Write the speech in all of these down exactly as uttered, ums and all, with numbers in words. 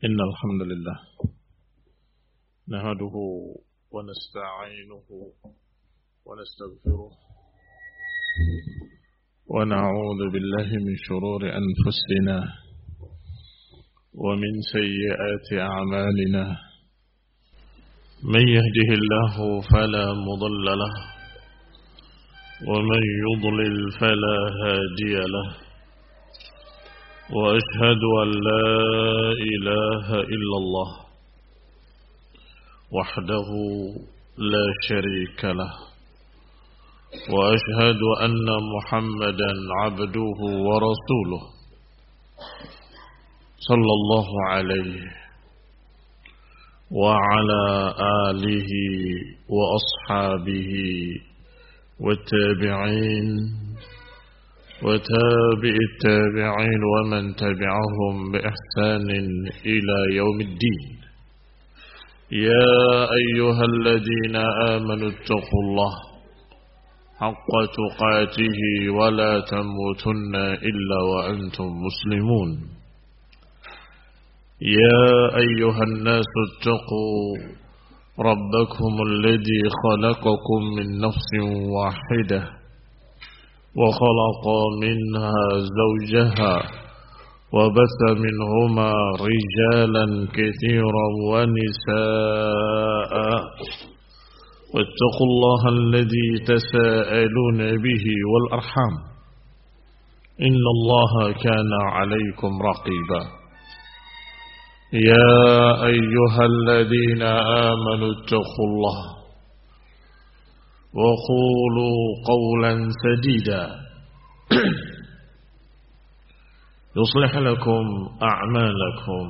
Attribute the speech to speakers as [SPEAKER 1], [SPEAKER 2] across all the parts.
[SPEAKER 1] إن الحمد لله نحمده ونستعينه ونستغفره ونعوذ بالله من شرور أنفسنا ومن سيئات أعمالنا من يهده الله فلا مضل له ومن يضلل فلا هادي له وأشهد أن لا إله إلا الله وحده لا شريك له وأشهد أن محمدا عبده ورسوله صلى الله عليه وعلى آله وأصحابه والتابعين وتابع التابعين ومن تبعهم بإحسان إلى يوم الدين. يا أيها الذين آمنوا اتقوا الله حق تقاته ولا تموتن إلا وأنتم مسلمون. يا أيها الناس اتقوا ربكم الذي خلقكم من نفس واحدة وخلق منها زوجها وبث منهما رجالا كثيرا ونساء واتقوا الله الذي تساءلون به والأرحام إن الله كان عليكم رقيبا. يا أيها الذين آمنوا اتقوا الله وقولوا قولا سديدا يصلح لكم أعمالكم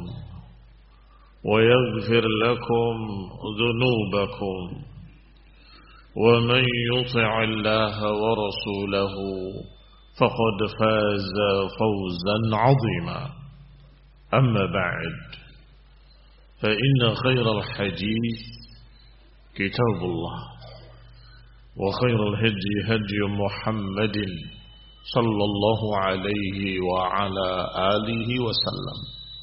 [SPEAKER 1] ويغفر لكم ذنوبكم ومن يطع الله ورسوله فقد فاز فوزا عظيما. أما بعد فإن خير الحديث كتاب الله وخير الهدي هدي محمد صلى الله عليه وعلى آله وسلم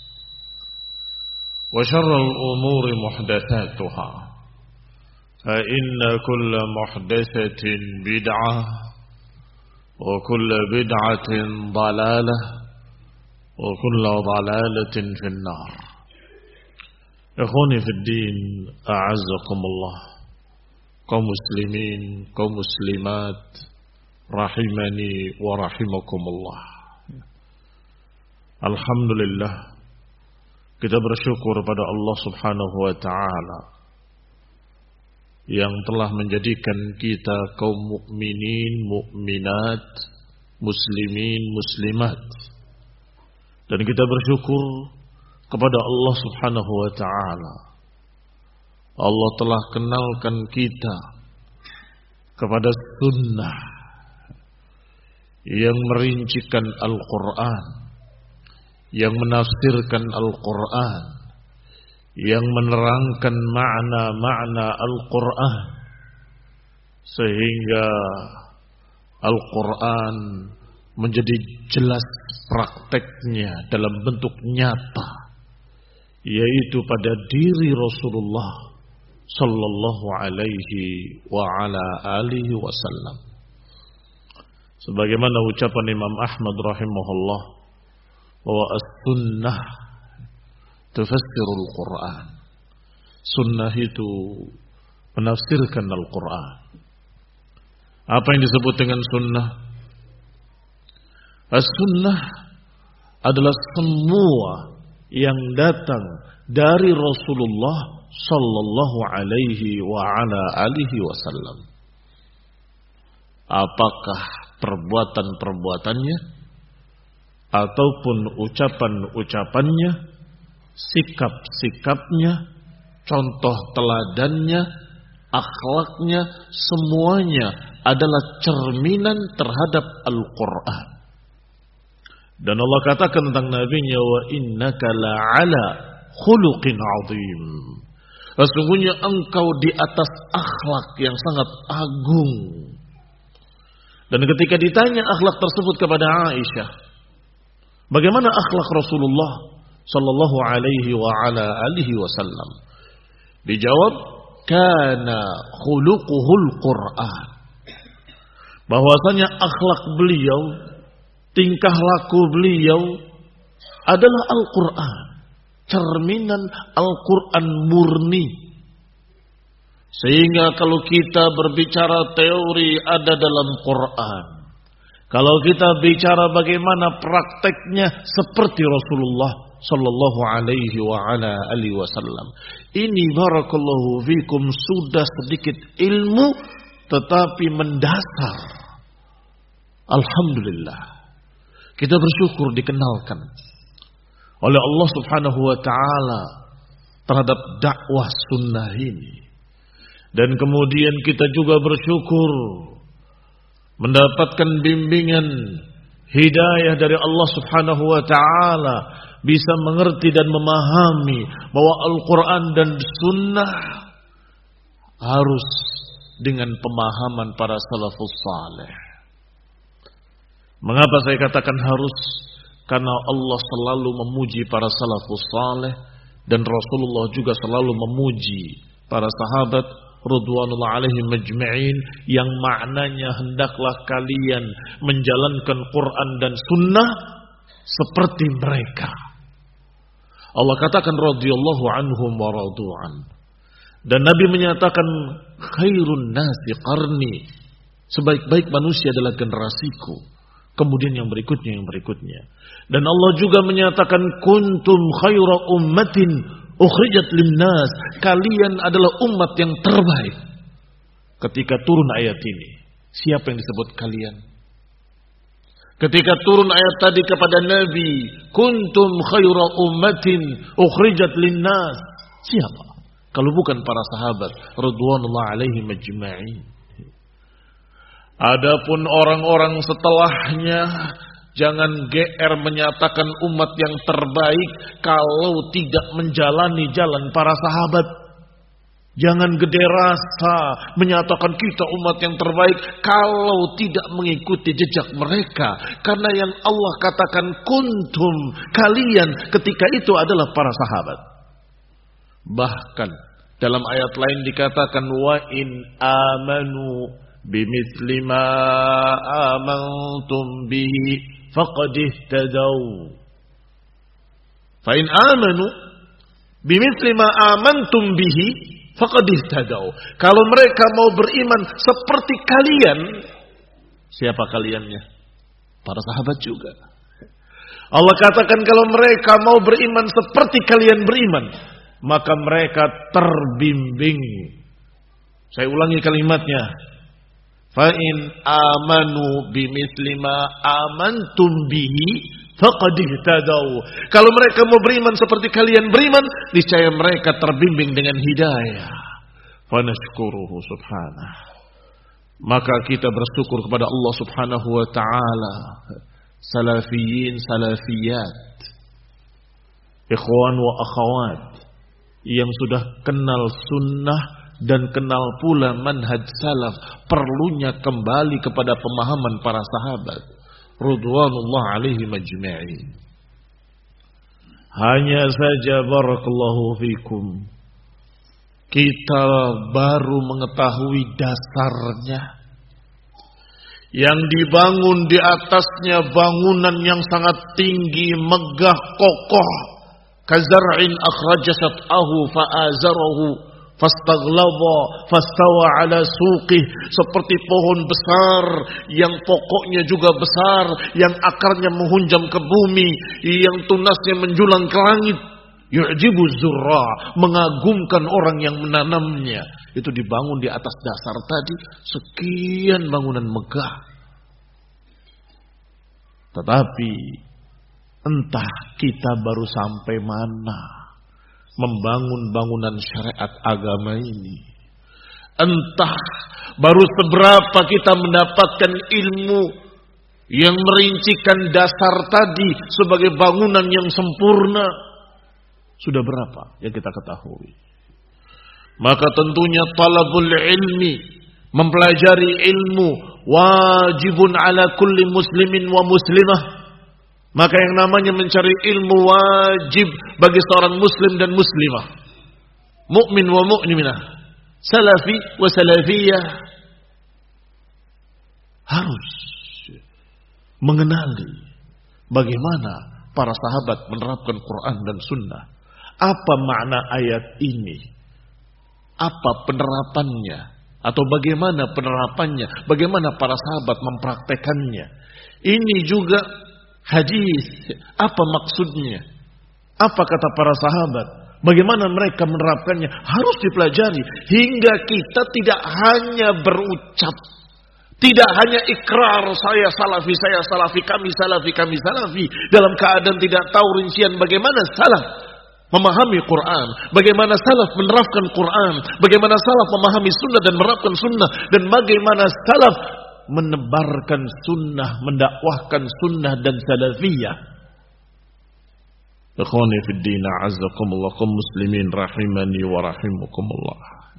[SPEAKER 1] وشر الأمور محدثاتها فإن كل محدثة بدعة وكل بدعة ضلالة وكل ضلالة في النار. إخواني في الدين أعزكم الله، kaum muslimin, kaum muslimat, rahimani wa rahimakumullah. Alhamdulillah, kita bersyukur pada Allah Subhanahu wa ta'ala yang telah menjadikan kita kaum mukminin, mukminat, muslimin, muslimat. Dan kita bersyukur kepada Allah Subhanahu wa ta'ala, Allah telah kenalkan kita kepada sunnah yang merincikan Al-Quran, yang menafsirkan Al-Quran, yang menerangkan makna-makna Al-Quran, sehingga Al-Quran menjadi jelas prakteknya dalam bentuk nyata, yaitu pada diri Rasulullah sallallahu alaihi wa ala alihi wasallam. Sebagaimana ucapan Imam Ahmad rahimahullah bahwa as-sunnah tufassirul Quran. Sunnah itu menafsirkan Al-Quran. Apa yang disebut dengan sunnah? As-sunnah adalah semua yang datang dari Rasulullah sallallahu alaihi wa ala alihi wasallam. Apakah perbuatan-perbuatannya ataupun ucapan-ucapannya, sikap-sikapnya, contoh teladannya, akhlaknya, semuanya adalah cerminan terhadap Al-Quran. Dan Allah katakan tentang nabinya, wa innaka la'ala khuluqin azim. Sesungguhnya engkau di atas akhlak yang sangat agung. Dan ketika ditanya akhlak tersebut kepada Aisyah, bagaimana akhlak Rasulullah sallallahu alaihi wa ala alihi wasallam? Dijawab, kana khuluquhul Qur'an. Bahwasanya akhlak beliau, tingkah laku beliau adalah Al-Qur'an, cerminan Al-Qur'an murni. Sehingga kalau kita berbicara teori ada dalam Quran. Kalau kita bicara bagaimana prakteknya seperti Rasulullah sallallahu alaihi wa ala alihi wasallam. Ini barakallahu fikum sudah sedikit ilmu tetapi mendasar. Alhamdulillah. Kita bersyukur dikenalkan oleh Allah Subhanahu wa taala terhadap dakwah sunnah ini. Dan kemudian kita juga bersyukur mendapatkan bimbingan hidayah dari Allah Subhanahu wa taala, bisa mengerti dan memahami bahwa Al-Qur'an dan sunnah harus dengan pemahaman para salafus saleh. Mengapa saya katakan harus? Karena Allah selalu memuji para salafus saleh dan Rasulullah juga selalu memuji para sahabat Ridwanullah alaihim majma'in, yang maknanya hendaklah kalian menjalankan Quran dan sunnah seperti mereka. Allah katakan radhiyallahu anhum wa radu'an. Dan Nabi menyatakan khairun nasi qarni, sebaik-baik manusia adalah generasiku. Kemudian yang berikutnya yang berikutnya. Dan Allah juga menyatakan kuntum khaira ummatin ukhrijat linnas, kalian adalah umat yang terbaik. Ketika turun ayat ini, siapa yang disebut kalian? Ketika turun ayat tadi kepada Nabi, kuntum khaira ummatin ukhrijat linnas, siapa? Kalau bukan para sahabat radhiyallahu alaihim ajma'in. Adapun orang-orang setelahnya, jangan G R menyatakan umat yang terbaik kalau tidak menjalani jalan para sahabat. Jangan gede rasa menyatakan kita umat yang terbaik kalau tidak mengikuti jejak mereka. Karena yang Allah katakan kuntum, kalian ketika itu adalah para sahabat. Bahkan dalam ayat lain dikatakan wa in amanu bimithli ma amantum bihi faqad ihtadaw. Fa in amanu bimithli ma amantum bihi faqad ihtadaw. Kalau mereka mau beriman seperti kalian, siapa kaliannya? Para sahabat juga. Allah katakan kalau mereka mau beriman seperti kalian beriman, maka mereka terbimbing. Saya ulangi kalimatnya. Fa in amanu bimithli ma amantum bihi faqad ihtadaw. Kalau mereka mau beriman seperti kalian beriman, niscaya mereka terbimbing dengan hidayah. Fa nashkuruhu subhanahu. Maka kita bersyukur kepada Allah Subhanahu wa taala. Salafiyin salafiyat, ikhwan wa akhawat yang sudah kenal sunnah dan kenal pula manhaj salaf, perlunya kembali kepada pemahaman para sahabat radhiyallahu alaihim ajma'in. Hanya saja barakallahu fikum, kita baru mengetahui dasarnya, yang dibangun di atasnya bangunan yang sangat tinggi, megah, kokoh, kazar'in akhraja sat'ahu fa'azarahu fastaghlaba fastawa ala suqih, seperti pohon besar yang pokoknya juga besar, yang akarnya menghunjam ke bumi, yang tunasnya menjulang ke langit. Yu'jibu zurra, mengagumkan orang yang menanamnya. Itu dibangun di atas dasar tadi sekian bangunan megah. Tetapi entah kita baru sampai mana membangun bangunan syariat agama ini. Entah baru seberapa kita mendapatkan ilmu yang merincikan dasar tadi sebagai bangunan yang sempurna. Sudah berapa yang kita ketahui? Maka tentunya talabul ilmi, mempelajari ilmu, wajibun ala kulli muslimin wa muslimah. Maka yang namanya mencari ilmu wajib bagi seorang muslim dan muslimah, mukmin wa mukminah, salafi wa salafiyah, harus mengenali bagaimana para sahabat menerapkan Quran dan Sunnah. Apa makna ayat ini? Apa penerapannya? Atau bagaimana penerapannya? Bagaimana para sahabat mempraktekannya? Ini juga hadis. Apa maksudnya? Apa kata para sahabat? Bagaimana mereka menerapkannya? Harus dipelajari. Hingga kita tidak hanya berucap, tidak hanya ikrar, saya salafi, saya salafi, kami salafi, kami salafi, dalam keadaan tidak tahu rincian bagaimana salaf memahami Quran, bagaimana salaf menerapkan Quran, bagaimana salaf memahami sunnah dan menerapkan sunnah, dan bagaimana salaf menebarkan sunnah, mendakwahkan sunnah dan salafiyah. Ikhwani fid din, a'azzakumullah, kaum muslimin rahimani wa rahimakumullah.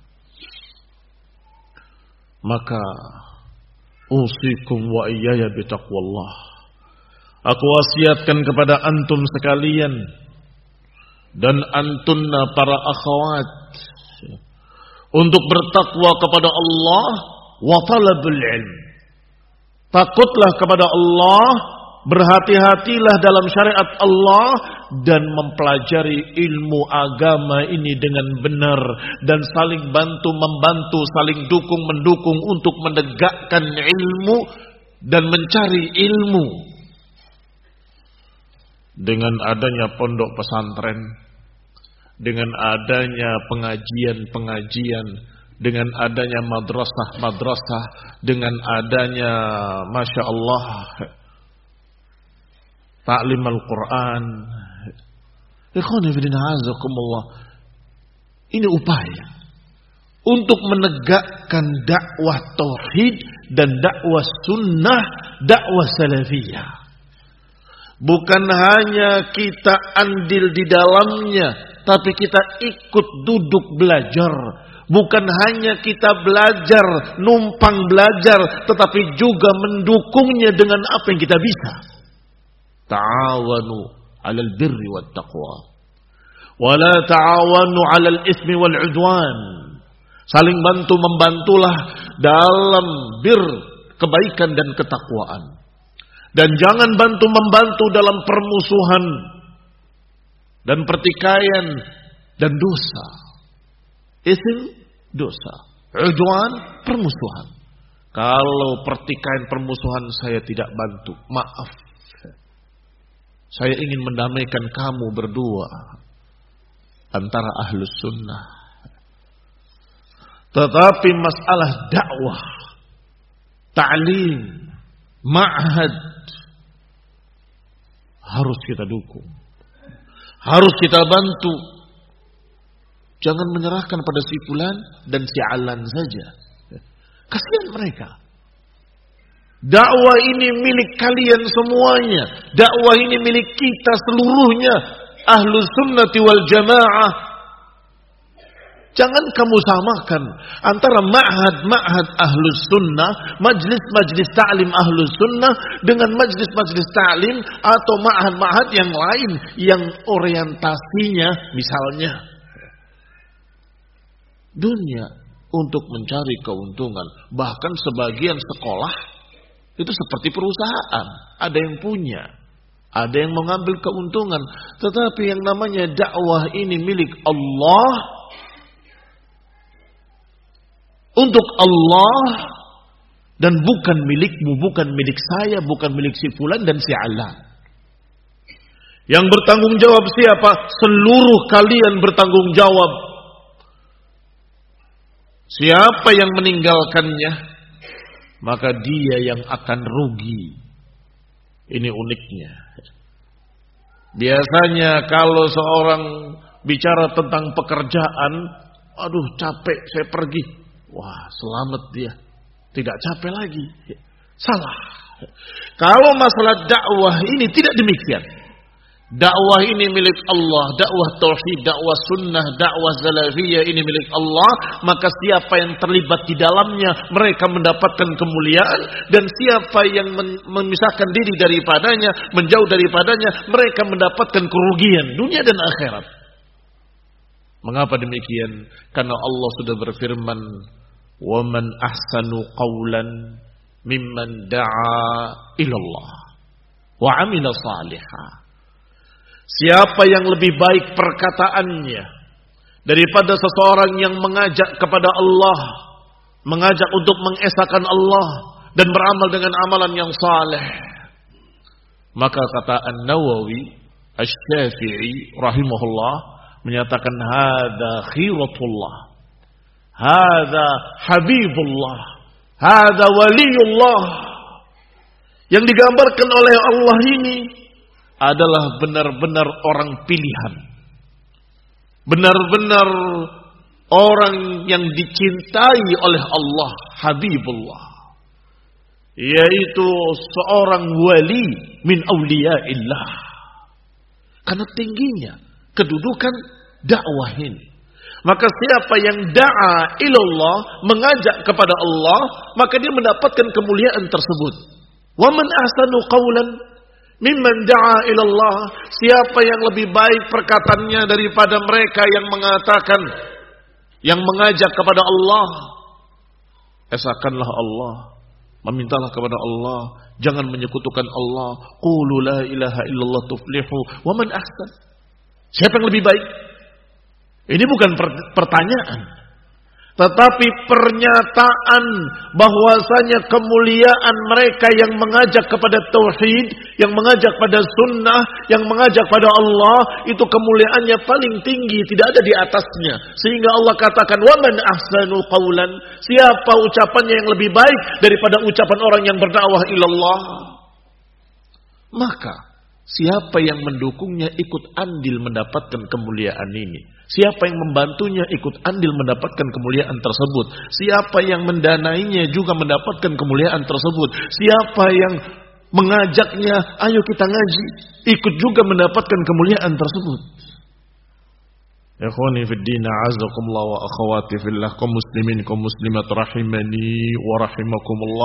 [SPEAKER 1] Maka usikum wa iyaya bitaqwallah. Aku wasiatkan kepada antum sekalian dan antunna para akhwat untuk bertakwa kepada Allah wa talabul ilm. Takutlah kepada Allah, berhati-hatilah dalam syariat Allah, dan mempelajari ilmu agama ini dengan benar, dan saling bantu membantu, saling dukung mendukung untuk menegakkan ilmu dan mencari ilmu. Dengan adanya pondok pesantren, dengan adanya pengajian-pengajian, dengan adanya madrasah-madrasah, dengan adanya Masya Allah ta'lim Al-Quran, ikhwan fillah azakumullah, ini upaya untuk menegakkan dakwah tauhid dan dakwah sunnah, dakwah salafiyah. Bukan hanya kita andil di dalamnya, tapi kita ikut duduk belajar. Bukan hanya kita belajar, numpang belajar, tetapi juga mendukungnya dengan apa yang kita bisa. Ta'awanu 'alal birri wat taqwa wa la ta'awanu 'alal itsmi wal 'udwan. Saling bantu membantulah dalam bir, kebaikan dan ketakwaan. Dan jangan bantu membantu dalam permusuhan dan pertikaian dan dosa. Ism, dosa. Udwan, permusuhan. Kalau pertikaian permusuhan saya tidak bantu, maaf. Saya ingin mendamaikan kamu berdua antara ahlus sunnah. Tetapi masalah dakwah, ta'lim, ma'had, harus kita dukung, harus kita bantu. Jangan menyerahkan pada si fulan dan si alan saja. Kasihan mereka. Dakwah ini milik kalian semuanya. Dakwah ini milik kita seluruhnya. Ahlus sunnati wal jamaah. Jangan kamu samakan antara ma'had-ma'had ahlus sunnah, majlis-majlis ta'lim ahlus sunnah, dengan majlis-majlis ta'lim atau ma'had-ma'had yang lain yang orientasinya misalnya dunia untuk mencari keuntungan. Bahkan sebagian sekolah itu seperti perusahaan, ada yang punya, ada yang mengambil keuntungan. Tetapi yang namanya dakwah ini milik Allah, untuk Allah, dan bukan milikmu, bukan milik saya, bukan milik si fulan dan si alan. Yang bertanggung jawab siapa? Seluruh kalian bertanggung jawab. Siapa yang meninggalkannya, maka dia yang akan rugi. Ini uniknya. Biasanya kalau seorang bicara tentang pekerjaan, aduh capek, saya pergi. Wah, selamat dia. Tidak capek lagi. Salah. Kalau masalah dakwah ini tidak demikian. Dakwah ini milik Allah, dakwah tauhid, dakwah sunnah, dakwah salafiyah ini milik Allah, maka siapa yang terlibat di dalamnya mereka mendapatkan kemuliaan, dan siapa yang memisahkan diri daripadanya, menjauh daripadanya, mereka mendapatkan kerugian dunia dan akhirat. Mengapa demikian? Karena Allah sudah berfirman, "Wa man ahsanu qawlan mimman da'a ilallah wa 'amila shalihan." Siapa yang lebih baik perkataannya daripada seseorang yang mengajak kepada Allah, mengajak untuk mengesahkan Allah dan beramal dengan amalan yang saleh. Maka kata An-Nawawi Asy-Syafi'i rahimahullah menyatakan hadza khiratullah, hadza habibullah, hadza waliyullah. Yang digambarkan oleh Allah ini adalah benar-benar orang pilihan, benar-benar orang yang dicintai oleh Allah, Habibullah, yaitu seorang wali min auliyaillah. Karena tingginya kedudukan dakwah ini, maka siapa yang da'a ilallah, mengajak kepada Allah, maka dia mendapatkan kemuliaan tersebut. Wa man ahsanu qawlan mimman da'a ilallah, siapa yang lebih baik perkataannya daripada mereka yang mengatakan, yang mengajak kepada Allah. Esahkanlah Allah, memintalah kepada Allah, jangan menyekutukan Allah. Qulu la ilaha illallah tuflihu wa man ahsan. Siapa yang lebih baik? Ini bukan pertanyaan, tetapi pernyataan bahwasanya kemuliaan mereka yang mengajak kepada tauhid, yang mengajak pada sunnah, yang mengajak pada Allah, itu kemuliaannya paling tinggi, tidak ada di atasnya. Sehingga Allah katakan, wa man ahsanu qawlan, siapa ucapannya yang lebih baik daripada ucapan orang yang berdakwah ilallah. Maka siapa yang mendukungnya ikut andil mendapatkan kemuliaan ini. Siapa yang membantunya ikut andil mendapatkan kemuliaan tersebut. Siapa yang mendanainya juga mendapatkan kemuliaan tersebut. Siapa yang mengajaknya, ayo kita ngaji, ikut juga mendapatkan kemuliaan tersebut. Ikhwani fid din, a'azzakumullah wa akhawati fillah, kaum muslimin, kaum muslimat rahimani wa rahimakumullah.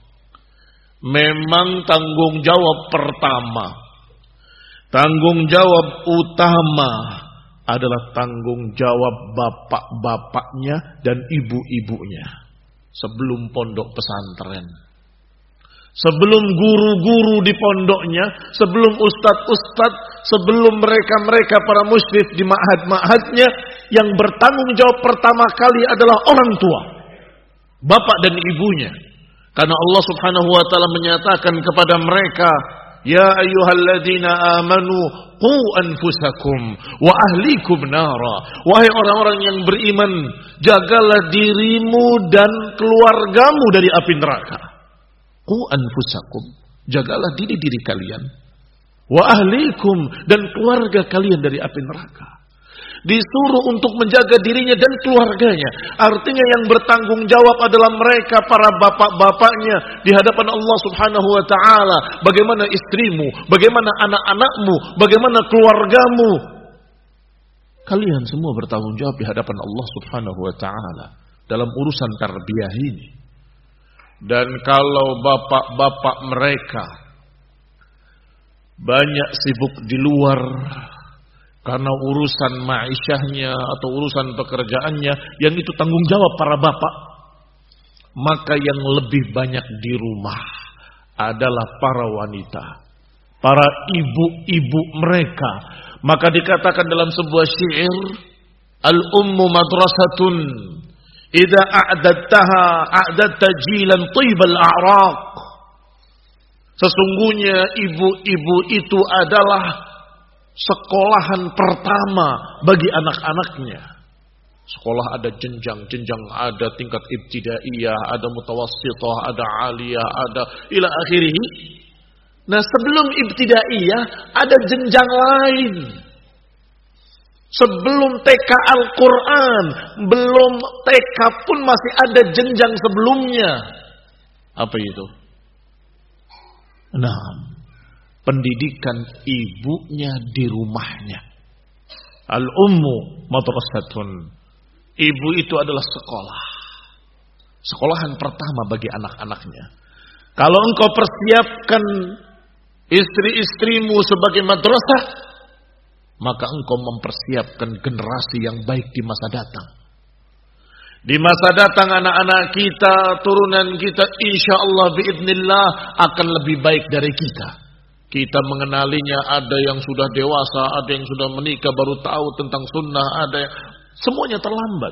[SPEAKER 1] Memang tanggung jawab pertama, tanggung jawab utama adalah tanggung jawab bapak-bapaknya dan ibu-ibunya sebelum pondok pesantren, sebelum guru-guru di pondoknya, sebelum ustadz-ustadz, sebelum mereka-mereka para musyrif di ma'had-ma'hadnya. Yang bertanggung jawab pertama kali adalah orang tua, bapak dan ibunya. Karena Allah Subhanahu wa taala menyatakan kepada mereka, ya ayyuhalladzina amanu qu anfusakum wa ahlikum nara. Wahai orang-orang yang beriman, jagalah dirimu dan keluargamu dari api neraka. Qu anfusakum, jagalah diri-diri kalian. Wa ahlikum, dan keluarga kalian dari api neraka. Disuruh untuk menjaga dirinya dan keluarganya. Artinya yang bertanggung jawab adalah mereka, para bapak-bapaknya di hadapan Allah Subhanahu wa taala. Bagaimana istrimu, bagaimana anak-anakmu, bagaimana keluargamu. Kalian semua bertanggung jawab di hadapan Allah Subhanahu wa taala dalam urusan tarbiyah ini. Dan kalau bapak-bapak mereka banyak sibuk di luar karena urusan ma'isyahnya atau urusan pekerjaannya, yang itu tanggung jawab para bapak, maka yang lebih banyak di rumah adalah para wanita, para ibu-ibu mereka. Maka dikatakan dalam sebuah syair, al-ummu madrasatun idza a'dadtaha a'dadta jilan tibal a'raq. Sesungguhnya ibu-ibu itu adalah sekolahan pertama bagi anak-anaknya. Sekolah ada jenjang-jenjang, ada tingkat ibtidaiyah, ada mutawassithah, ada aliyah, ada ila akhirih. Nah, sebelum ibtidaiyah ada jenjang lain. Sebelum T K Al-Quran, belum T K pun masih ada jenjang sebelumnya. Apa itu? Nah, pendidikan ibunya di rumahnya. Al-ummu madrasatun. Ibu itu adalah sekolah. Sekolahan pertama bagi anak-anaknya. Kalau engkau persiapkan istri-istrimu sebagai madrasah, maka engkau mempersiapkan generasi yang baik di masa datang. Di masa datang anak-anak kita, turunan kita, insya Allah biidznillah akan lebih baik dari kita. Kita mengenalinya, ada yang sudah dewasa, ada yang sudah menikah baru tahu tentang sunnah, ada yang semuanya terlambat.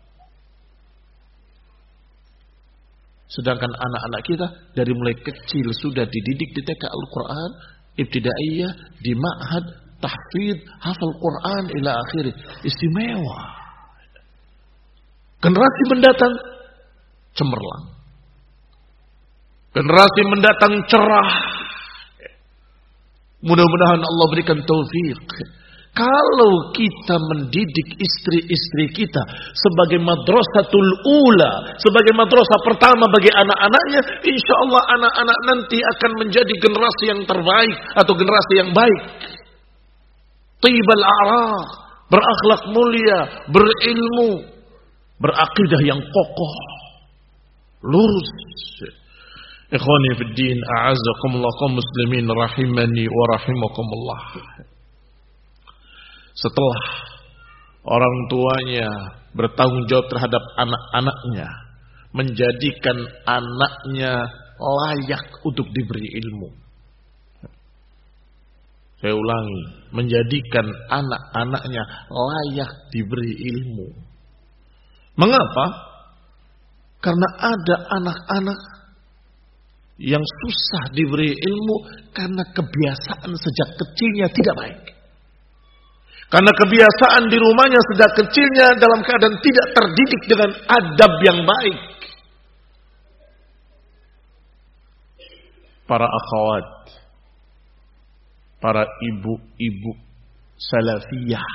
[SPEAKER 1] Sedangkan anak-anak kita dari mulai kecil sudah dididik di T K Al-Quran, ibtidaiyah, di ma'had, tahfidz, hafal Quran ila akhirih. Istimewa. Generasi mendatang cemerlang. Generasi mendatang cerah. Mudah-mudahan Allah berikan taufik. Kalau kita mendidik istri-istri kita sebagai madrasatul ula, sebagai madrasah pertama bagi anak-anaknya, insya Allah anak-anak nanti akan menjadi generasi yang terbaik atau generasi yang baik. Tibal a'raq, berakhlak mulia, berilmu, berakidah yang kokoh, lurus. Ikhwani fid din, a'azzakumullah kaum muslimin rahimani wa rahimakumullah. Setelah orang tuanya bertanggung jawab terhadap anak-anaknya, menjadikan anaknya layak untuk diberi ilmu. Saya ulangi, menjadikan anak-anaknya layak diberi ilmu. Mengapa? Karena ada anak-anak yang susah diberi ilmu karena kebiasaan sejak kecilnya tidak baik. Karena kebiasaan di rumahnya sejak kecilnya dalam keadaan tidak terdidik dengan adab yang baik. Para akhwat, para ibu-ibu salafiyah,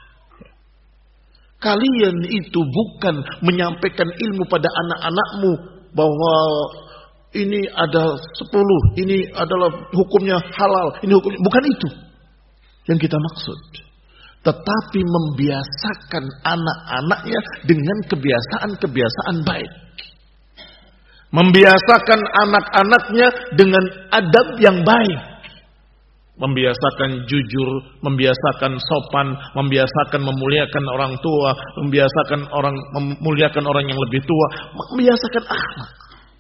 [SPEAKER 1] kalian itu bukan menyampaikan ilmu pada anak-anakmu bahwa ini ada sepuluh, ini adalah hukumnya halal, ini hukumnya, bukan itu yang kita maksud. Tetapi membiasakan anak-anaknya dengan kebiasaan-kebiasaan baik. Membiasakan anak-anaknya dengan adab yang baik. Membiasakan jujur, membiasakan sopan, membiasakan memuliakan orang tua, membiasakan orang memuliakan orang yang lebih tua, membiasakan akhlak.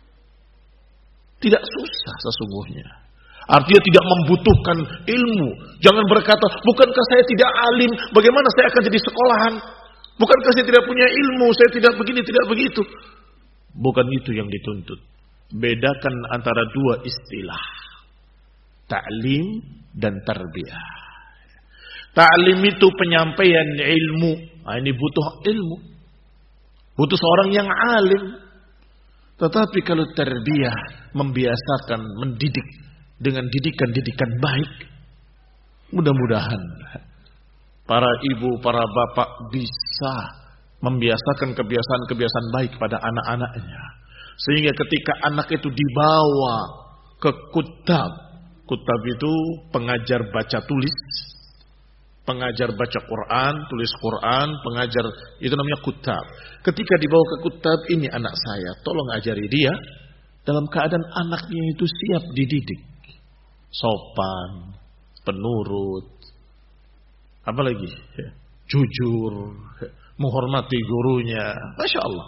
[SPEAKER 1] Tidak susah sesungguhnya. Artinya tidak membutuhkan ilmu. Jangan berkata, bukankah saya tidak alim, bagaimana saya akan jadi sekolahan? Bukankah saya tidak punya ilmu, saya tidak begini, tidak begitu. Bukan itu yang dituntut. Bedakan antara dua istilah. Ta'lim dan tarbiyah. Ta'lim itu penyampaian ilmu. Nah, ini butuh ilmu. Butuh seorang yang alim. Tetapi kalau tarbiyah, membiasakan, mendidik dengan didikan-didikan baik, mudah-mudahan para ibu, para bapak bisa membiasakan kebiasaan-kebiasaan baik pada anak-anaknya. Sehingga ketika anak itu dibawa ke kutab, kutab itu pengajar baca tulis, pengajar baca Quran, tulis Quran, pengajar, itu namanya kutab. Ketika dibawa ke kutab, ini anak saya, tolong ajari dia, dalam keadaan anaknya itu siap dididik. Sopan, penurut, apalagi jujur, menghormati gurunya, Masya Allah.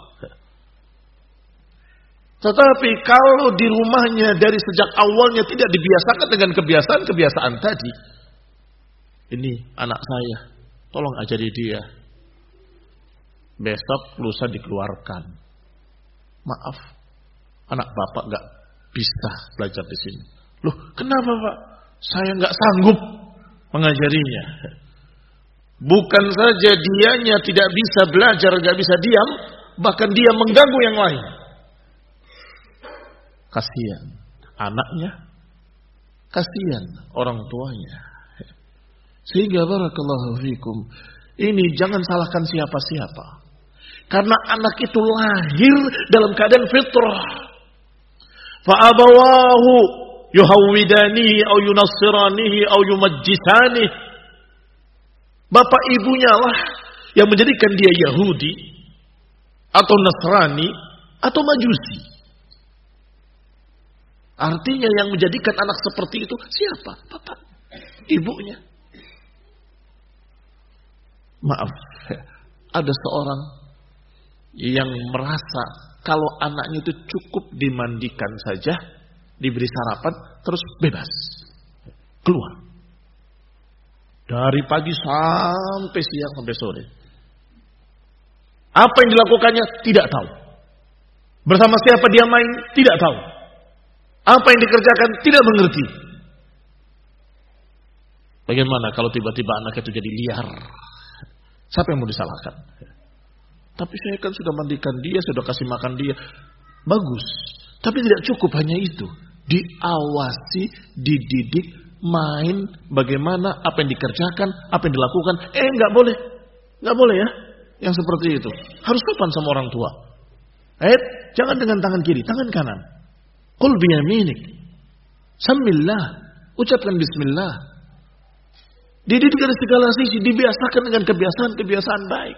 [SPEAKER 1] Tetapi kalau di rumahnya dari sejak awalnya tidak dibiasakan dengan kebiasaan-kebiasaan tadi, ini anak saya, tolong ajari dia, besok lusa dikeluarkan. Maaf, anak bapak gak bisa belajar di sini. Loh, kenapa Pak? Saya nggak sanggup mengajarinya. Bukan saja dianya tidak bisa belajar, nggak bisa diam, bahkan dia mengganggu yang lain. Kasihan anaknya, kasihan orang tuanya. Sehingga barakallahu fikum, ini jangan salahkan siapa-siapa. Karena anak itu lahir dalam keadaan fitrah. Fa abawahu yuhawwidanihi au yunassiranihi au yumajjisanihi. Bapak ibunya lah yang menjadikan dia Yahudi atau Nasrani atau Majusi. Artinya yang menjadikan anak seperti itu siapa? Bapak, ibunya. Maaf, ada seorang yang merasa kalau anaknya itu cukup dimandikan saja, diberi sarapan, terus bebas. Keluar. Dari pagi sampai siang sampai sore. Apa yang dilakukannya? Tidak tahu. Bersama siapa dia main? Tidak tahu. Apa yang dikerjakan? Tidak mengerti. Bagaimana kalau tiba-tiba anak itu jadi liar? Siapa yang mau disalahkan? Tapi saya kan sudah mandikan dia, sudah kasih makan dia. Bagus. Tapi tidak cukup hanya itu. Diawasi, dididik, main, bagaimana, apa yang dikerjakan, apa yang dilakukan. Eh, nggak boleh. Nggak boleh ya. Yang seperti itu. Harus sopan sama orang tua. Eh, jangan dengan tangan kiri, tangan kanan. Qul biyaminik. Samillah. Ucapkan bismillah. Dididik dari segala sisi, dibiasakan dengan kebiasaan-kebiasaan baik.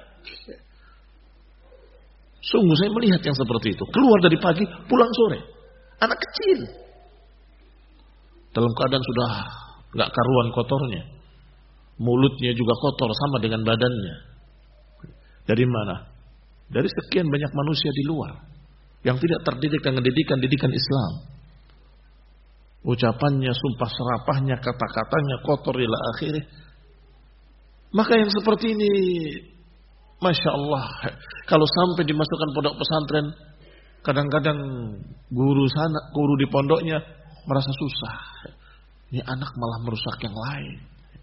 [SPEAKER 1] Sungguh saya melihat yang seperti itu. Keluar dari pagi, pulang sore. Anak kecil. Dalam keadaan sudah gak karuan kotornya. Mulutnya juga kotor sama dengan badannya. Dari mana? Dari sekian banyak manusia di luar. Yang tidak terdidik dengan didikan-didikan Islam. Ucapannya, sumpah serapahnya, kata-katanya kotor ila akhirnya. Maka yang seperti ini, Masya Allah, kalau sampai dimasukkan pondok pesantren, kadang-kadang guru sana, guru di pondoknya merasa susah. Ini anak malah merusak yang lain.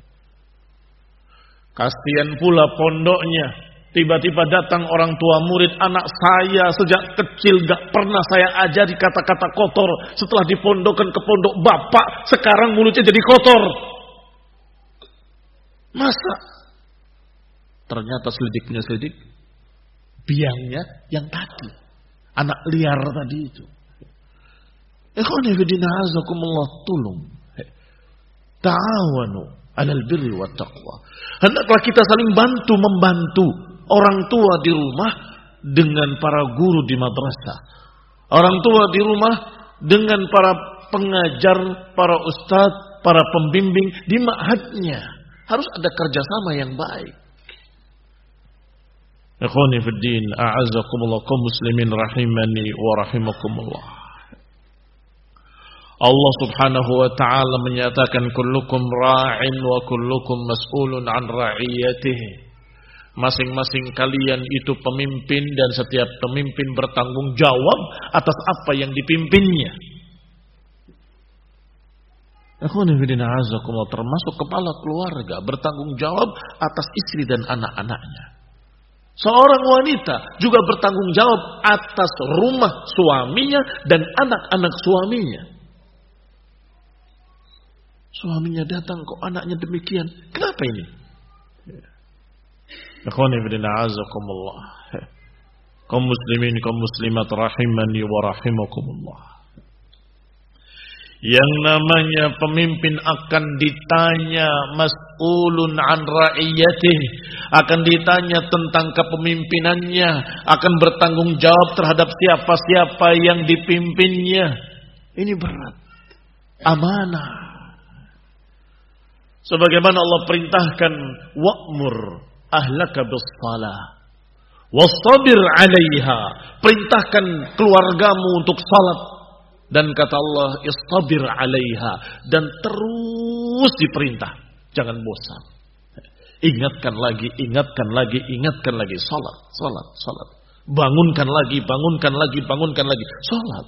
[SPEAKER 1] Kasihan pula pondoknya. Tiba-tiba datang orang tua murid, anak saya sejak kecil gak pernah saya ajari kata-kata kotor. Setelah dipondokkan ke pondok bapak, sekarang mulutnya jadi kotor. Masa? Ternyata selidik punya selidik, biangnya yang tadi. Anak liar tadi itu. Ikhwani fillah azakumullah, tolong. Ta'awanu 'alal birri wat taqwa. Hendaklah kita saling bantu membantu orang tua di rumah dengan para guru di madrasah. Orang tua di rumah dengan para pengajar, para ustadz, para pembimbing di ma'hadnya. Harus ada kerjasama yang baik. Ikhwani fid din, a'azzakumullah, kaum muslimin rahimani wa rahimakumullah. Allah Subhanahu wa taala menyatakan kullukum ra'in wa kullukum mas'ulun 'an ra'iyatihi. Masing-masing kalian itu pemimpin dan setiap pemimpin bertanggung jawab atas apa yang dipimpinnya. Ikhwani fid din, a'azzakumullah, termasuk kepala keluarga bertanggung jawab atas istri dan anak-anaknya. Seorang wanita juga bertanggung jawab atas rumah suaminya dan anak-anak suaminya. Suaminya datang, kok anaknya demikian? Kenapa ini? Ikhwani fillah azakumullah. Kaum muslimin, kaum muslimat rahimani wa rahimakumullah. Yang namanya pemimpin akan ditanya mas'ulun an ra'iyatih, akan ditanya tentang kepemimpinannya, akan bertanggung jawab terhadap siapa-siapa yang dipimpinnya. Ini berat, amanah. Sebagaimana Allah perintahkan, wa'mur ahlaka bis-shalah wastabir 'alaiha, perintahkan keluargamu untuk salat. Dan kata Allah, istabir 'alaiha, dan terus diperintah, jangan bosan. Ingatkan lagi, ingatkan lagi, ingatkan lagi, salat, salat, salat. Bangunkan lagi, bangunkan lagi, bangunkan lagi, salat.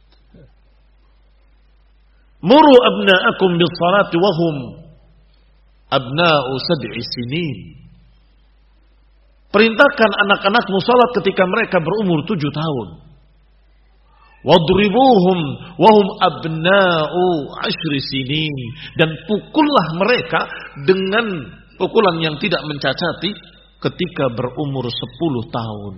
[SPEAKER 1] Muru abna'akum bis salati wa hum abna'u sab'i sinin. Perintahkan anak-anakmu salat ketika mereka berumur tujuh tahun. Wadribuhum wahum abna'u ashri sinin, dan pukullah mereka dengan pukulan yang tidak mencacati ketika berumur sepuluh tahun.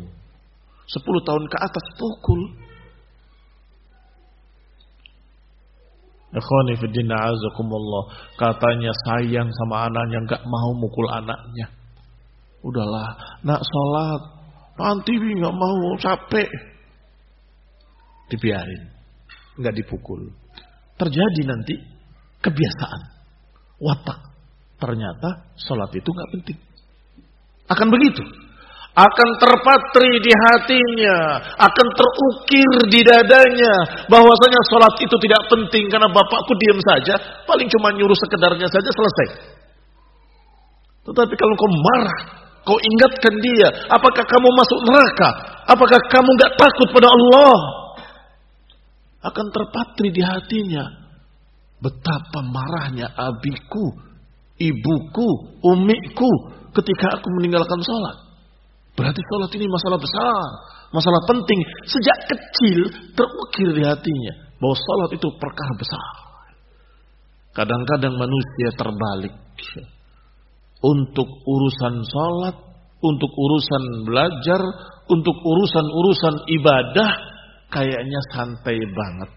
[SPEAKER 1] Sepuluh tahun ke atas pukul. Ikhwani fiddin a'azakumullah, katanya sayang sama anaknya, enggak mau mukul anaknya. Udahlah, nak sholat, nanti enggak mau, capek. Dibiarin, enggak dipukul. Terjadi nanti kebiasaan, watak. Ternyata sholat itu enggak penting. Akan begitu. Akan terpatri di hatinya, akan terukir di dadanya bahwasanya sholat itu tidak penting karena bapakku diam saja, paling cuma nyuruh sekedarnya saja, selesai. Tetapi kalau kau marah, kau ingatkan dia, apakah kamu masuk neraka? Apakah kamu gak takut pada Allah? Akan terpatri di hatinya betapa marahnya abiku, ibuku, umiku ketika aku meninggalkan sholat. Berarti sholat ini masalah besar, masalah penting. Sejak kecil terukir di hatinya bahwa sholat itu perkara besar. Kadang-kadang manusia terbalik. Untuk urusan sholat, untuk urusan belajar, untuk urusan-urusan ibadah, kayaknya santai banget.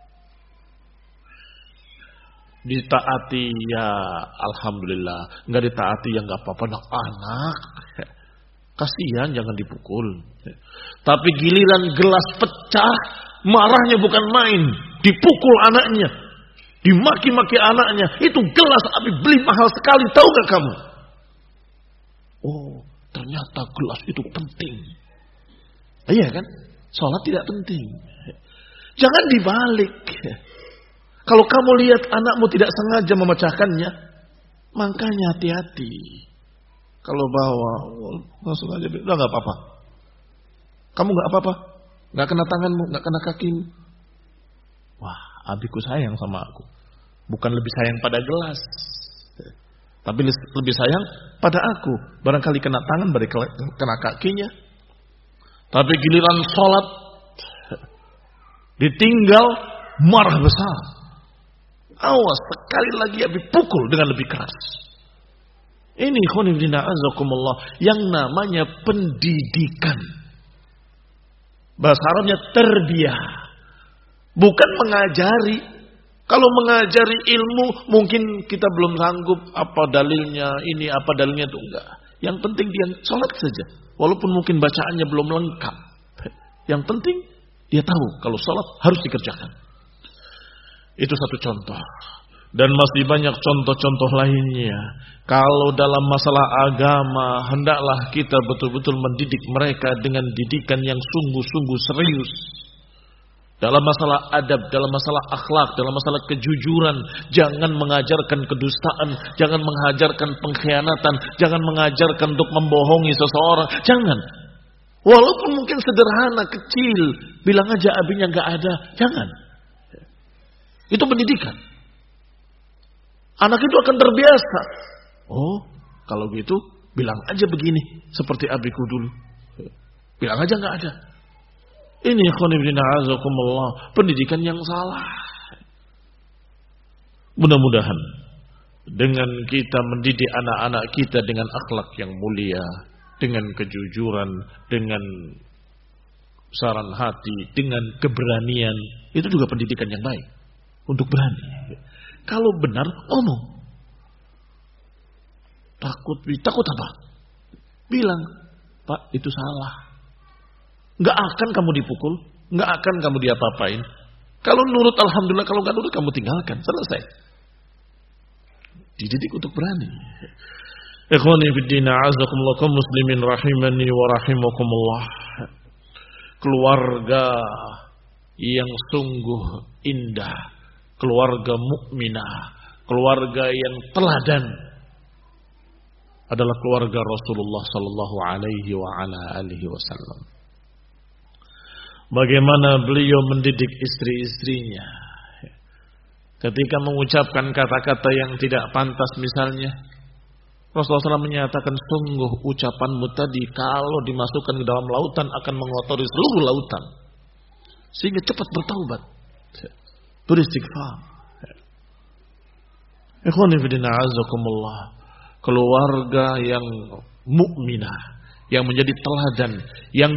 [SPEAKER 1] Ditaati ya alhamdulillah, nggak ditaati ya nggak apa-apa, anak-anak. Kasihan, jangan dipukul. Tapi giliran gelas pecah, marahnya bukan main. Dipukul anaknya, dimaki-maki anaknya. Itu gelas Abi beli mahal sekali, tahu gak kamu? Oh, ternyata gelas itu penting. Iya kan? Sholat tidak penting. Jangan dibalik. Kalau kamu lihat anakmu tidak sengaja memecahkannya, makanya hati-hati. Kalau bawa, langsung aja, udah gak apa-apa. Kamu gak apa-apa, gak kena tanganmu, gak kena kakimu. Wah, abiku sayang sama aku. Bukan lebih sayang pada gelas, tapi lebih sayang pada aku. Barangkali kena tangan, barangkali kena kakinya. Tapi giliran sholat, ditinggal, marah besar. Awas, sekali lagi abi pukul dengan lebih keras. Ini khonifdina azakumullah yang namanya pendidikan. Bahasa Arabnya terbiyah. Bukan mengajari. Kalau mengajari ilmu mungkin kita belum sanggup apa dalilnya ini, apa dalilnya itu enggak. Yang penting dia sholat saja. Walaupun mungkin bacaannya belum lengkap. Yang penting dia tahu kalau sholat harus dikerjakan. Itu satu contoh. Dan masih banyak contoh-contoh lainnya. Kalau dalam masalah agama, hendaklah kita betul-betul mendidik mereka dengan didikan yang sungguh-sungguh serius. Dalam masalah adab, dalam masalah akhlak, dalam masalah kejujuran. Jangan mengajarkan kedustaan, jangan mengajarkan pengkhianatan, jangan mengajarkan untuk membohongi seseorang. Jangan. Walaupun mungkin sederhana, kecil, bilang aja abinya gak ada. Jangan. Itu pendidikan. Anak itu akan terbiasa. Oh, kalau gitu bilang aja begini, seperti abiku dulu. Bilang aja nggak ada. Ini khonibdina azakumullah, pendidikan yang salah. Mudah-mudahan dengan kita mendidik anak-anak kita dengan akhlak yang mulia, dengan kejujuran, dengan saran hati, dengan keberanian, itu juga pendidikan yang baik. Untuk berani. Kalau benar, ngomong. Takut, takut apa? Bilang, Pak, itu salah. Nggak akan kamu dipukul, nggak akan kamu diapa-apain. Kalau nurut, alhamdulillah. Kalau nggak nurut, kamu tinggalkan. Selesai. Dididik untuk berani. Ikhwani fiddin a'azakumullah kaum muslimin rahimani wa rahimakumullah. Keluarga yang sungguh indah. Keluarga mukminah, keluarga yang teladan adalah keluarga Rasulullah sallallahu alaihi wa ala alihi wasallam. Bagaimana beliau mendidik istri-istrinya ketika mengucapkan kata-kata yang tidak pantas misalnya. Rasulullah shallallahu alaihi wasallam menyatakan, sungguh ucapanmu tadi kalau dimasukkan ke dalam lautan akan mengotori seluruh lautan. Sehingga cepat bertaubat. Beristighfar. Ikhwani fillah azakumullah. Keluarga yang mukminah, yang menjadi teladan, yang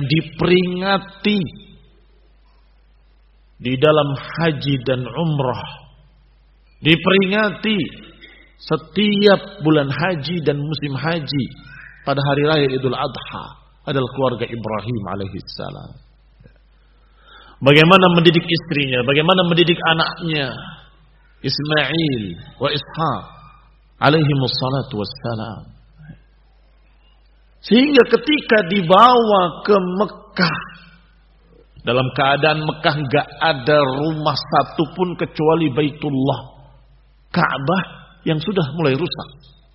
[SPEAKER 1] diperingati di dalam haji dan umrah diperingati setiap bulan haji dan musim haji pada hari raya Idul Adha adalah keluarga Ibrahim alaihissalam. Bagaimana mendidik istrinya, bagaimana mendidik anaknya Ismail wa Ishaq alaihimus salatu wassalam. Sehingga ketika dibawa ke Mekah, dalam keadaan Mekah gak ada rumah satupun kecuali Baitullah, Ka'bah yang sudah mulai rusak.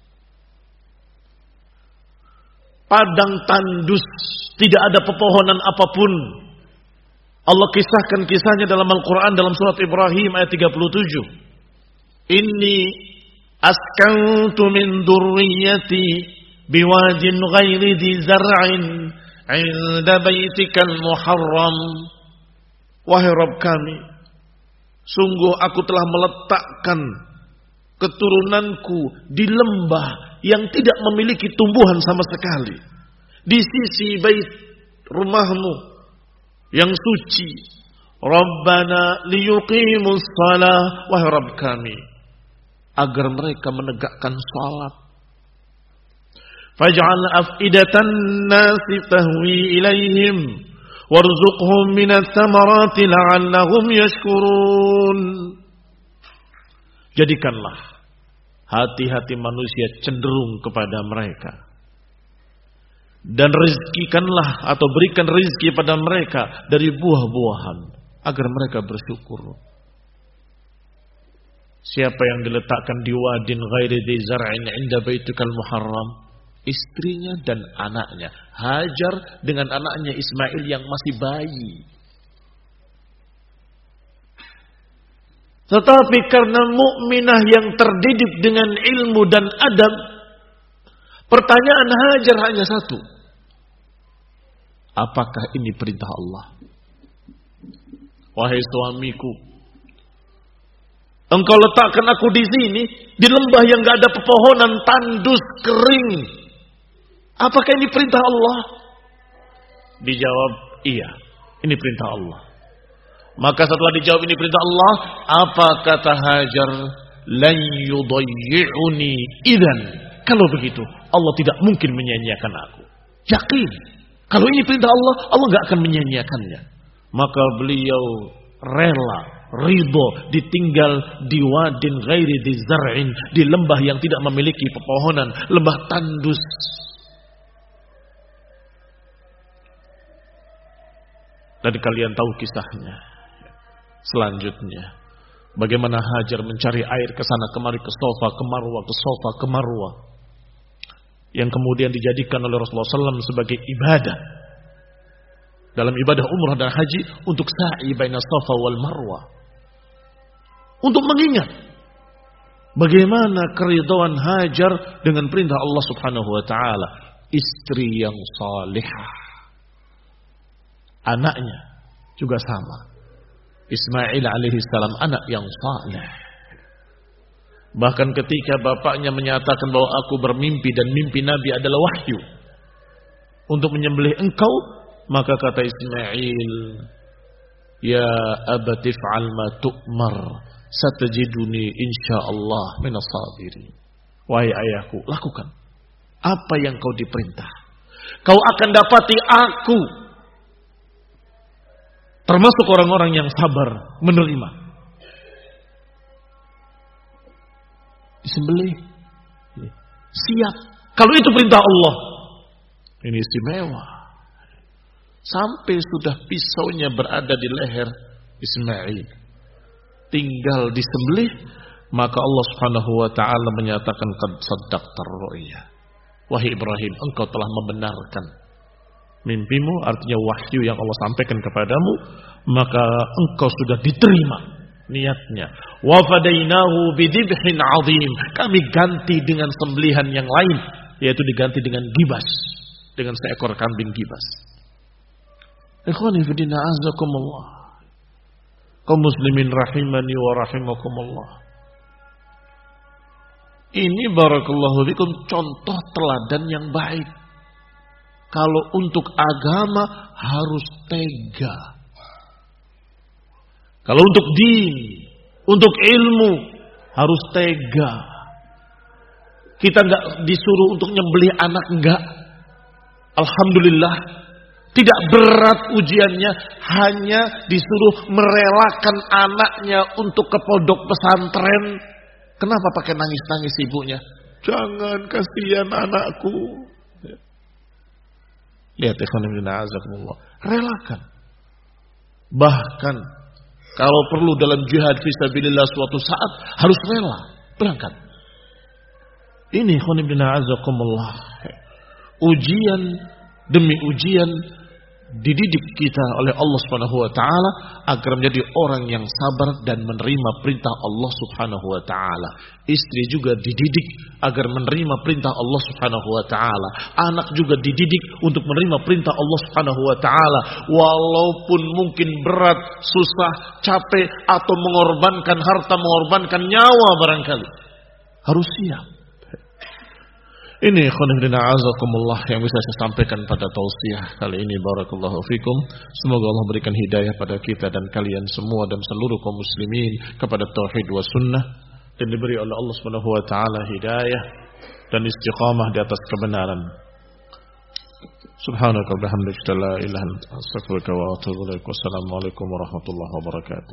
[SPEAKER 1] Padang tandus, tidak ada pepohonan apapun. Allah kisahkan kisahnya dalam Al-Quran dalam surat Ibrahim ayat tiga puluh tujuh. Inni askantu min durriyati biwajin ghairi di zar'in inda baitikal muharram. Wahai Rabb kami, sungguh aku telah meletakkan keturunanku di lembah yang tidak memiliki tumbuhan sama sekali, di sisi bait rumahmu yang suci. Rabbana liyuqimus shalah, wahai Rabb kami, agar mereka menegakkan salat. Faj'al af'idatan nasi tahwi ilaihim warzuqhum minas thamarati la'allahum yashkurun. Jadikanlah hati-hati manusia cenderung kepada mereka, dan rezekikanlah atau berikan rezeki pada mereka dari buah-buahan agar mereka bersyukur. Siapa yang diletakkan di wadin ghairi dzi zar'in 'inda baitikal muharram? Istrinya dan anaknya, Hajar dengan anaknya Ismail yang masih bayi. Tetapi karena mukminah yang terdidik dengan ilmu dan adab, pertanyaan Hajar hanya satu: apakah ini perintah Allah? Wahai suamiku, engkau letakkan aku di sini, di lembah yang gak ada pepohonan, tandus, kering. Apakah ini perintah Allah? Dijawab, iya, ini perintah Allah. Maka setelah dijawab ini perintah Allah, apa kata Hajar? Lan yudayyi'uni idzan. Kalau begitu, Allah tidak mungkin menyia-nyiakan aku. Yakin, kalau ini perintah Allah, Allah gak akan menyia-nyiakannya. Maka beliau rela, ridho ditinggal di wadin ghairi dzi zar'in, di lembah yang tidak memiliki pepohonan, lembah tandus. Dan kalian tahu kisahnya selanjutnya, bagaimana Hajar mencari air ke sana kemari, ke Safa, ke Marwa, ke Safa, ke Marwa, yang kemudian dijadikan oleh Rasulullah shallallahu alaihi wasallam sebagai ibadah dalam ibadah umrah dan haji, untuk sa'i baina Safa wal Marwa, untuk mengingat bagaimana keridhaan Hajar dengan perintah Allah Subhanahu wa taala. Istri yang salihah, anaknya juga sama, Ismail alaihissalam, anak yang saleh. Bahkan ketika bapaknya menyatakan bahwa aku bermimpi dan mimpi Nabi adalah wahyu untuk menyembelih engkau, maka kata Ismail, ya abati fa'al ma tu'mar satajiduni insyaallah minas sabirin. Wahai ayahku, lakukan apa yang kau diperintah, kau akan dapati aku termasuk orang-orang yang sabar menerima. Disembelih, siap. Kalau itu perintah Allah, ini istimewa. Sampai sudah pisaunya berada di leher Ismail, tinggal disembelih, maka Allah Subhanahu wa taala menyatakan qad saddaqtar ru'ya. Wahai Ibrahim, engkau telah membenarkan mimpimu, artinya wahyu yang Allah sampaikan kepadamu, maka engkau sudah diterima niatnya. Wa fadainahu bidibhin azim, kami ganti dengan sembelihan yang lain, yaitu diganti dengan gibas, dengan seekor kambing gibas. Ikhwani fi din, a'azzakumullah, kaum muslimin rahimani wa rahimakumullah. Ini barakallahu fikum contoh teladan yang baik. Kalau untuk agama harus tega. Kalau untuk din, untuk ilmu harus tega. Kita nggak disuruh untuk nyembelih anak, enggak. Alhamdulillah, tidak berat ujiannya, hanya disuruh merelakan anaknya untuk ke pondok pesantren. Kenapa pakai nangis-nangis ibunya? Jangan, kasihan anakku. Lihat, ikhwan fillah, azakumullah. Relakan. Bahkan kalau perlu dalam jihad fisabilillah suatu saat harus rela berangkat. Ini ikhwan fillah, azakumullah. Ujian demi ujian dididik kita oleh Allah Subhanahu wa taala agar menjadi orang yang sabar dan menerima perintah Allah Subhanahu wa taala. Istri juga dididik agar menerima perintah Allah Subhanahu wa taala. Anak juga dididik untuk menerima perintah Allah Subhanahu wa taala, walaupun mungkin berat, susah, capek atau mengorbankan harta, mengorbankan nyawa barangkali. Harus siap. Ini khonifdina azakumullah yang bisa saya sampaikan pada tausiah kali ini. Barakallahu fikum. Semoga Allah berikan hidayah pada kita dan kalian semua dan seluruh kaum muslimin kepada tauhid wa sunnah, dan diberi oleh Allah Subhanahu wa taala hidayah dan istiqamah di atas kebenaran. Subhanaka wa bihamdika la ilaha illa anta astaghfiruka wa atubu ilaik. Wassalamualaikum warahmatullahi wabarakatuh.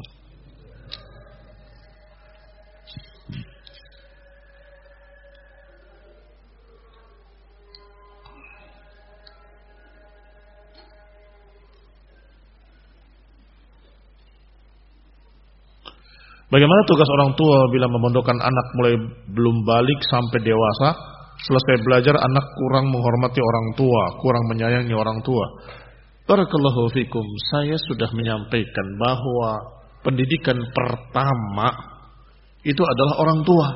[SPEAKER 1] Bagaimana tugas orang tua bila memondokkan anak mulai belum balik sampai dewasa? Selesai belajar anak kurang menghormati orang tua, kurang menyayangi orang tua. Barakallahu fikum. Saya sudah menyampaikan bahwa pendidikan pertama itu adalah orang tua.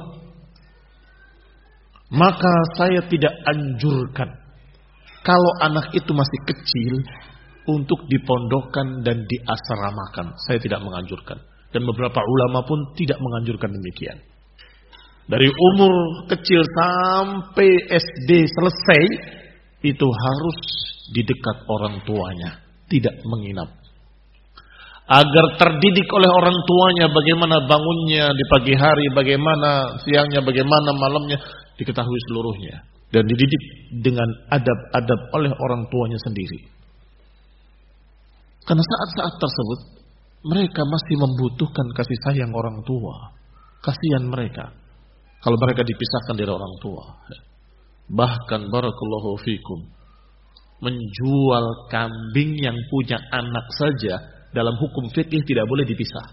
[SPEAKER 1] Maka saya tidak anjurkan kalau anak itu masih kecil untuk dipondokkan dan diasramakan. Saya tidak menganjurkan. Dan beberapa ulama pun tidak menganjurkan demikian. Dari umur kecil sampai S D selesai, itu harus di dekat orang tuanya, tidak menginap. Agar terdidik oleh orang tuanya bagaimana bangunnya di pagi hari, bagaimana siangnya, bagaimana malamnya, diketahui seluruhnya. Dan dididik dengan adab-adab oleh orang tuanya sendiri. Karena saat-saat tersebut, mereka masih membutuhkan kasih sayang orang tua. Kasihan mereka kalau mereka dipisahkan dari orang tua. Bahkan barakallahu fikum, menjual kambing yang punya anak saja dalam hukum fikih tidak boleh dipisah.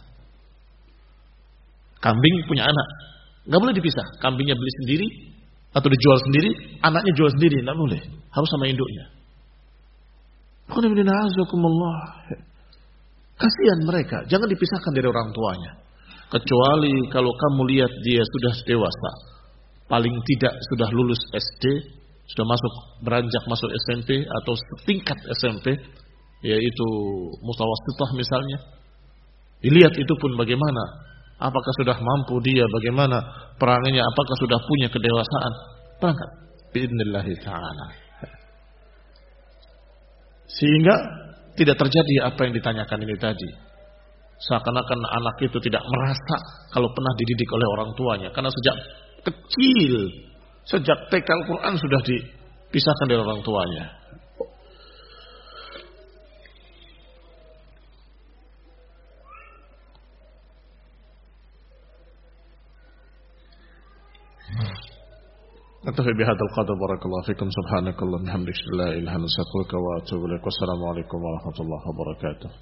[SPEAKER 1] Kambing punya anak, nggak boleh dipisah. Kambingnya beli sendiri atau dijual sendiri, anaknya jual sendiri, nggak boleh. Harus sama induknya. Kasihan mereka, jangan dipisahkan dari orang tuanya. Kecuali kalau kamu lihat dia sudah dewasa, paling tidak sudah lulus S D, sudah masuk beranjak masuk S M P atau setingkat S M P, yaitu mutawasithah misalnya. Dilihat itu pun bagaimana, apakah sudah mampu dia, bagaimana perangannya, apakah sudah punya kedewasaan. Berangkat biidznillah taala. Sehingga tidak terjadi apa yang ditanyakan ini tadi. Seakan-akan anak itu tidak merasa kalau pernah dididik oleh orang tuanya. Karena sejak kecil, sejak T K Al-Quran sudah dipisahkan dari orang tuanya. Atafi bihadzal qadar barakallahu fikum subhanakallah bihamdika la ilaha illa anta astaghfiruka wa atubu ilaik. Wassalamu alaikum warahmatullahi wabarakatuh.